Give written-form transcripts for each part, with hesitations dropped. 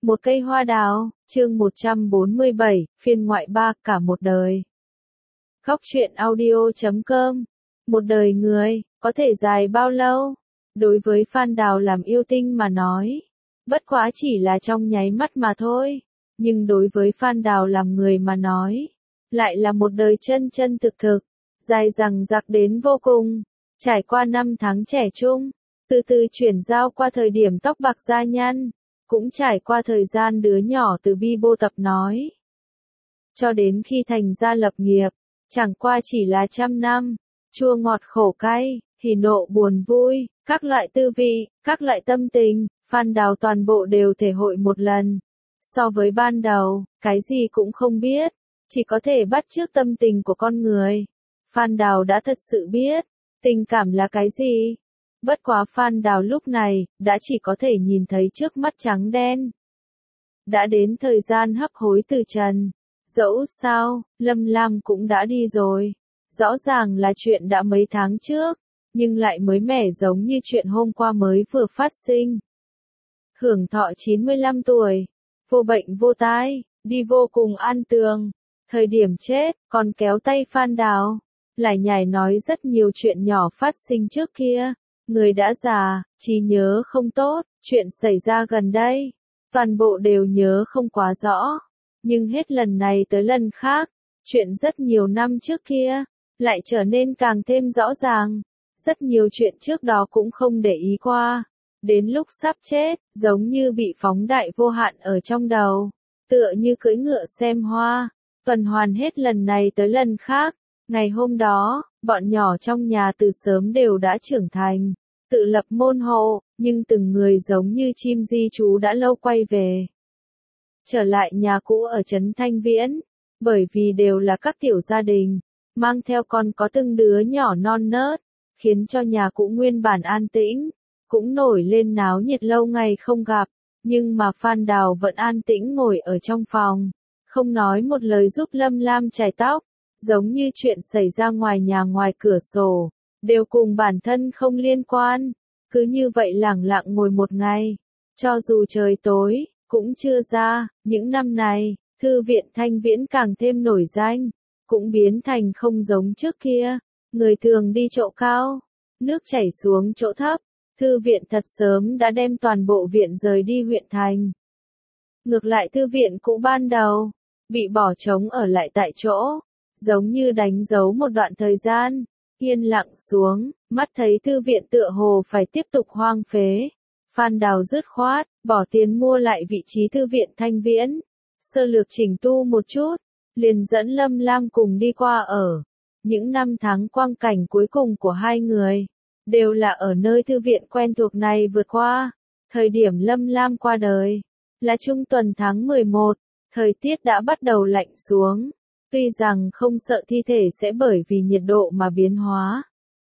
Một cây hoa đào, chương 147, phiên ngoại 3, cả một đời. Góc truyện audio.com. Một đời người, có thể dài bao lâu? Đối với Phan Đào làm yêu tinh mà nói, bất quá chỉ là trong nháy mắt mà thôi. Nhưng đối với Phan Đào làm người mà nói, lại là một đời chân chân thực thực, dài dằng dặc đến vô cùng. Trải qua 5 tháng trẻ trung, từ từ chuyển giao qua thời điểm tóc bạc da nhăn, cũng trải qua thời gian đứa nhỏ từ bi bô tập nói. Cho đến khi thành gia lập nghiệp, chẳng qua chỉ là 100 năm, chua ngọt khổ cay, hỉ nộ buồn vui, các loại tư vị, các loại tâm tình, Phan Đào toàn bộ đều thể hội một lần. So với ban đầu, cái gì cũng không biết, chỉ có thể bắt chước tâm tình của con người. Phan Đào đã thật sự biết, tình cảm là cái gì. Bất quá Phan Đào lúc này, đã chỉ có thể nhìn thấy trước mắt trắng đen. Đã đến thời gian hấp hối từ trần. Dẫu sao, Lâm Lam cũng đã đi rồi. Rõ ràng là chuyện đã mấy tháng trước, nhưng lại mới mẻ giống như chuyện hôm qua mới vừa phát sinh. Hưởng thọ 95 tuổi, vô bệnh vô tai, đi vô cùng an tường. Thời điểm chết, còn kéo tay Phan Đào, lải nhải nói rất nhiều chuyện nhỏ phát sinh trước kia. Người đã già, trí nhớ không tốt, chuyện xảy ra gần đây, toàn bộ đều nhớ không quá rõ. Nhưng hết lần này tới lần khác, chuyện rất nhiều năm trước kia, lại trở nên càng thêm rõ ràng. Rất nhiều chuyện trước đó cũng không để ý qua. Đến lúc sắp chết, giống như bị phóng đại vô hạn ở trong đầu. Tựa như cưỡi ngựa xem hoa, tuần hoàn hết lần này tới lần khác. Ngày hôm đó, bọn nhỏ trong nhà từ sớm đều đã trưởng thành, tự lập môn hộ, nhưng từng người giống như chim di trú đã lâu quay về. Trở lại nhà cũ ở trấn Thanh Viễn, bởi vì đều là các tiểu gia đình, mang theo con có từng đứa nhỏ non nớt, khiến cho nhà cũ nguyên bản an tĩnh, cũng nổi lên náo nhiệt lâu ngày không gặp, nhưng mà Phan Đào vẫn an tĩnh ngồi ở trong phòng, không nói một lời giúp Lâm Lam chải tóc, giống như chuyện xảy ra ngoài nhà ngoài cửa sổ, đều cùng bản thân không liên quan, cứ như vậy lẳng lặng ngồi một ngày, cho dù trời tối, cũng chưa ra. Những năm này, thư viện Thanh Viễn càng thêm nổi danh, cũng biến thành không giống trước kia, người thường đi chỗ cao, nước chảy xuống chỗ thấp, thư viện thật sớm đã đem toàn bộ viện rời đi huyện thành. Ngược lại thư viện cũ ban đầu, bị bỏ trống ở lại tại chỗ, giống như đánh dấu một đoạn thời gian, yên lặng xuống, mắt thấy thư viện tựa hồ phải tiếp tục hoang phế. Phan Đào dứt khoát, bỏ tiền mua lại vị trí thư viện Thanh Viễn, sơ lược chỉnh tu một chút, liền dẫn Lâm Lam cùng đi qua ở. Những năm tháng quang cảnh cuối cùng của hai người, đều là ở nơi thư viện quen thuộc này vượt qua. Thời điểm Lâm Lam qua đời, là trung tuần tháng 11, thời tiết đã bắt đầu lạnh xuống, tuy rằng không sợ thi thể sẽ bởi vì nhiệt độ mà biến hóa.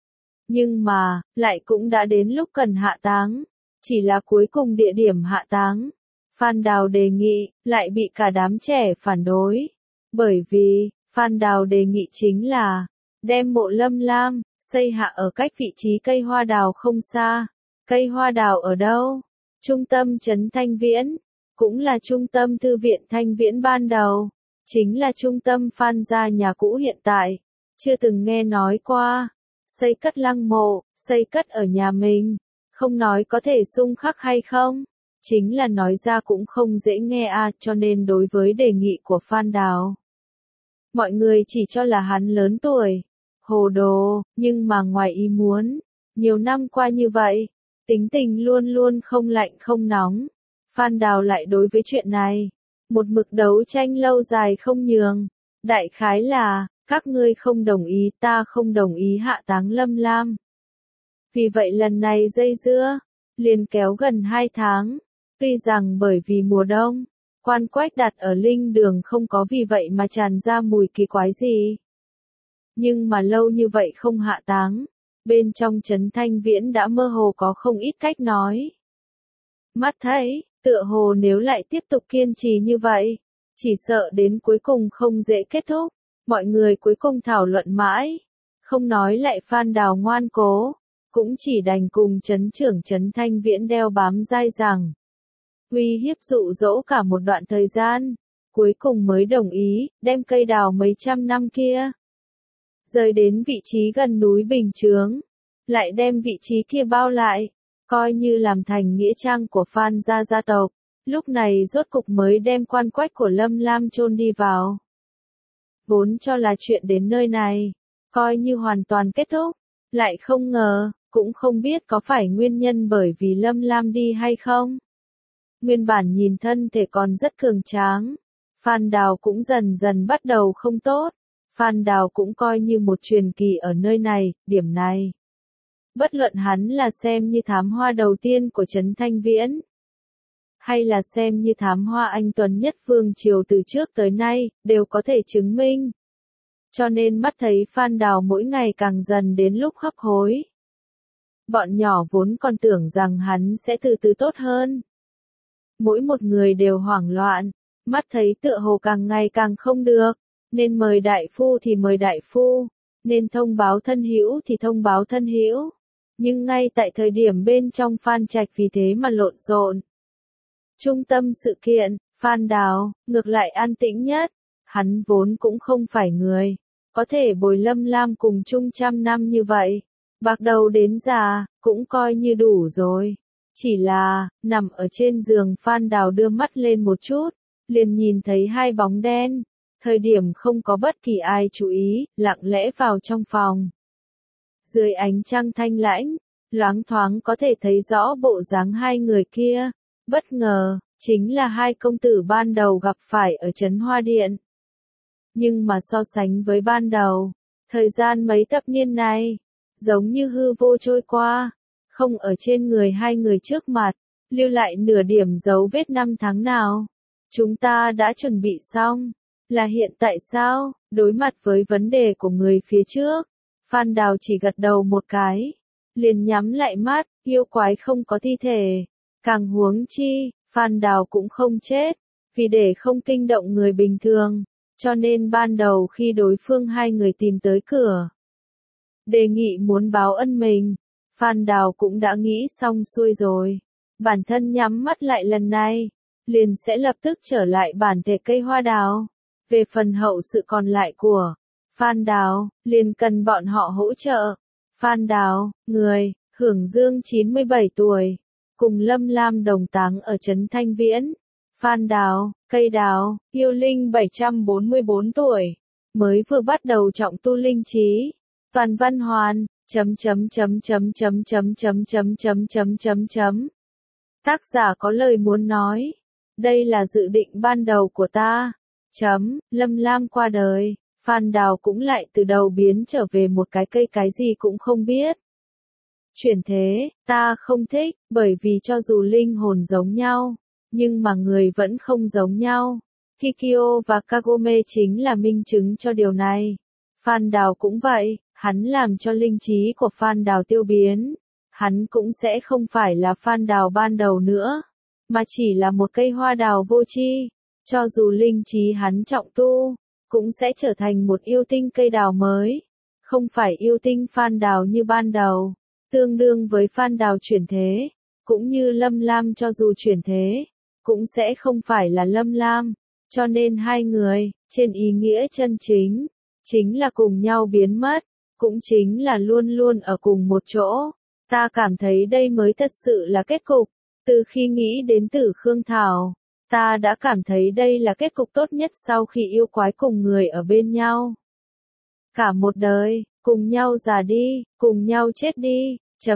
Nhưng mà, lại cũng đã đến lúc cần hạ táng. Chỉ là cuối cùng địa điểm hạ táng, Phan Đào đề nghị, lại bị cả đám trẻ phản đối. Bởi vì, Phan Đào đề nghị chính là, đem mộ Lâm Lam, xây hạ ở cách vị trí cây hoa đào không xa. Cây hoa đào ở đâu? Trung tâm trấn Thanh Viễn, cũng là trung tâm thư viện Thanh Viễn ban đầu, chính là trung tâm Phan gia nhà cũ hiện tại. Chưa từng nghe nói qua, xây cất lăng mộ, xây cất ở nhà mình. Không nói có thể xung khắc hay không, chính là nói ra cũng không dễ nghe cho nên đối với đề nghị của Phan Đào, mọi người chỉ cho là hắn lớn tuổi, hồ đồ, nhưng mà ngoài ý muốn, nhiều năm qua như vậy, tính tình luôn luôn không lạnh không nóng. Phan Đào lại đối với chuyện này, một mực đấu tranh lâu dài không nhường, đại khái là, các ngươi không đồng ý ta không đồng ý hạ táng Lâm Lam. Vì vậy lần này dây dưa, liền kéo gần 2 tháng, tuy rằng bởi vì mùa đông, quan quách đặt ở linh đường không có vì vậy mà tràn ra mùi kỳ quái gì. Nhưng mà lâu như vậy không hạ táng, bên trong trấn Thanh Viễn đã mơ hồ có không ít cách nói. Mắt thấy, tựa hồ nếu lại tiếp tục kiên trì như vậy, chỉ sợ đến cuối cùng không dễ kết thúc, mọi người cuối cùng thảo luận mãi, không nói lại Phan Đào ngoan cố. Cũng chỉ đành cùng trấn trưởng trấn Thanh Viễn đeo bám dai rằng. uy hiếp dụ dỗ cả một đoạn thời gian, cuối cùng mới đồng ý, đem cây đào mấy trăm năm kia rời đến vị trí gần núi Bình Chướng, lại đem vị trí kia bao lại, coi như làm thành nghĩa trang của Phan gia gia tộc, lúc này rốt cục mới đem quan quách của Lâm Lam chôn đi vào. Vốn cho là chuyện đến nơi này, coi như hoàn toàn kết thúc, lại không ngờ, cũng không biết có phải nguyên nhân bởi vì Lâm Lam đi hay không. Nguyên bản nhìn thân thể còn rất cường tráng, Phan Đào cũng dần dần bắt đầu không tốt. Phan Đào cũng coi như một truyền kỳ ở nơi này, điểm này. Bất luận hắn là xem như thám hoa đầu tiên của Trấn Thanh Viễn, hay là xem như thám hoa anh tuấn nhất vương triều từ trước tới nay, đều có thể chứng minh. Cho nên mắt thấy Phan Đào mỗi ngày càng dần đến lúc hấp hối. Bọn nhỏ vốn còn tưởng rằng hắn sẽ từ từ tốt hơn. Mỗi một người đều hoảng loạn, mắt thấy tựa hồ càng ngày càng không được, nên mời đại phu thì mời đại phu, nên thông báo thân hữu thì thông báo thân hữu. Nhưng ngay tại thời điểm bên trong Phan Trạch vì thế mà lộn xộn. Trung tâm sự kiện, Phan Đào, ngược lại an tĩnh nhất, hắn vốn cũng không phải người, có thể bồi Lâm Lam cùng chung trăm năm như vậy. Bạc đầu đến già, cũng coi như đủ rồi. Chỉ là, nằm ở trên giường Phan Đào đưa mắt lên một chút, liền nhìn thấy hai bóng đen. Thời điểm không có bất kỳ ai chú ý, lặng lẽ vào trong phòng. Dưới ánh trăng thanh lãnh, loáng thoáng có thể thấy rõ bộ dáng hai người kia. Bất ngờ, chính là hai công tử ban đầu gặp phải ở Trấn Hoa Điện. Nhưng mà so sánh với ban đầu, thời gian mấy thập niên này, giống như hư vô trôi qua, không ở trên người hai người trước mặt, lưu lại nửa điểm dấu vết năm tháng nào. Chúng ta đã chuẩn bị xong, là hiện tại sao? Đối mặt với vấn đề của người phía trước, Phan Đào chỉ gật đầu một cái, liền nhắm lại mắt, yêu quái không có thi thể, càng huống chi, Phan Đào cũng không chết, vì để không kinh động người bình thường, cho nên ban đầu khi đối phương hai người tìm tới cửa, đề nghị muốn báo ân mình, Phan Đào cũng đã nghĩ xong xuôi rồi, bản thân nhắm mắt lại lần này, liền sẽ lập tức trở lại bản thể cây hoa đào. Về phần hậu sự còn lại của Phan Đào, liền cần bọn họ hỗ trợ. Phan Đào, người, hưởng dương 97 tuổi, cùng Lâm Lam đồng táng ở Trấn Thanh Viễn. Phan Đào, cây đào, yêu linh 744 tuổi, mới vừa bắt đầu trọng tu linh trí. Toàn văn hoàn, Tác giả có lời muốn nói. Đây là dự định ban đầu của ta. Lâm Lam qua đời, Phan Đào cũng lại từ đầu biến trở về một cái cây cái gì cũng không biết. Chuyển thế, ta không thích, bởi vì cho dù linh hồn giống nhau, nhưng mà người vẫn không giống nhau. Kikyo và Kagome chính là minh chứng cho điều này. Phan Đào cũng vậy, hắn làm cho linh trí của Phan Đào tiêu biến. Hắn cũng sẽ không phải là Phan Đào ban đầu nữa, mà chỉ là một cây hoa đào vô tri. Cho dù linh trí hắn trọng tu, cũng sẽ trở thành một yêu tinh cây đào mới. Không phải yêu tinh Phan Đào như ban đầu, tương đương với Phan Đào chuyển thế, cũng như Lâm Lam cho dù chuyển thế, cũng sẽ không phải là Lâm Lam. Cho nên hai người, trên ý nghĩa chân chính, chính là cùng nhau biến mất, cũng chính là luôn luôn ở cùng một chỗ. Ta cảm thấy đây mới thật sự là kết cục. Từ khi nghĩ đến Tử Khương Thảo, ta đã cảm thấy đây là kết cục tốt nhất sau khi yêu quái cùng người ở bên nhau. Cả một đời, cùng nhau già đi, cùng nhau chết đi,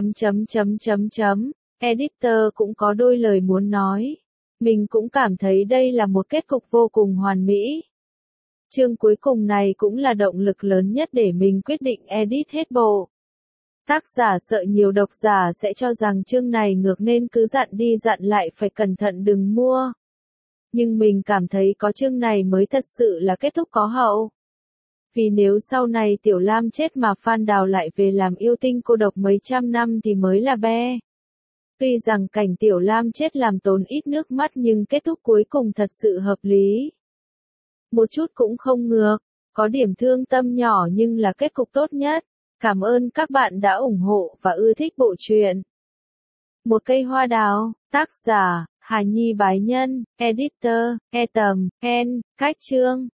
Editor cũng có đôi lời muốn nói. Mình cũng cảm thấy đây là một kết cục vô cùng hoàn mỹ. Chương cuối cùng này cũng là động lực lớn nhất để mình quyết định edit hết bộ. Tác giả sợ nhiều độc giả sẽ cho rằng chương này ngược nên cứ dặn đi dặn lại phải cẩn thận đừng mua. Nhưng mình cảm thấy có chương này mới thật sự là kết thúc có hậu. Vì nếu sau này Tiểu Lam chết mà Phan Đào lại về làm yêu tinh cô độc mấy trăm năm thì mới là be. Tuy rằng cảnh Tiểu Lam chết làm tốn ít nước mắt nhưng kết thúc cuối cùng thật sự hợp lý. Một chút cũng không ngược, có điểm thương tâm nhỏ nhưng là kết cục tốt nhất. Cảm ơn các bạn đã ủng hộ và ưa thích bộ truyện. Một cây hoa đào, tác giả Hà Nhi bái nhân, editor, tầm, cách chương.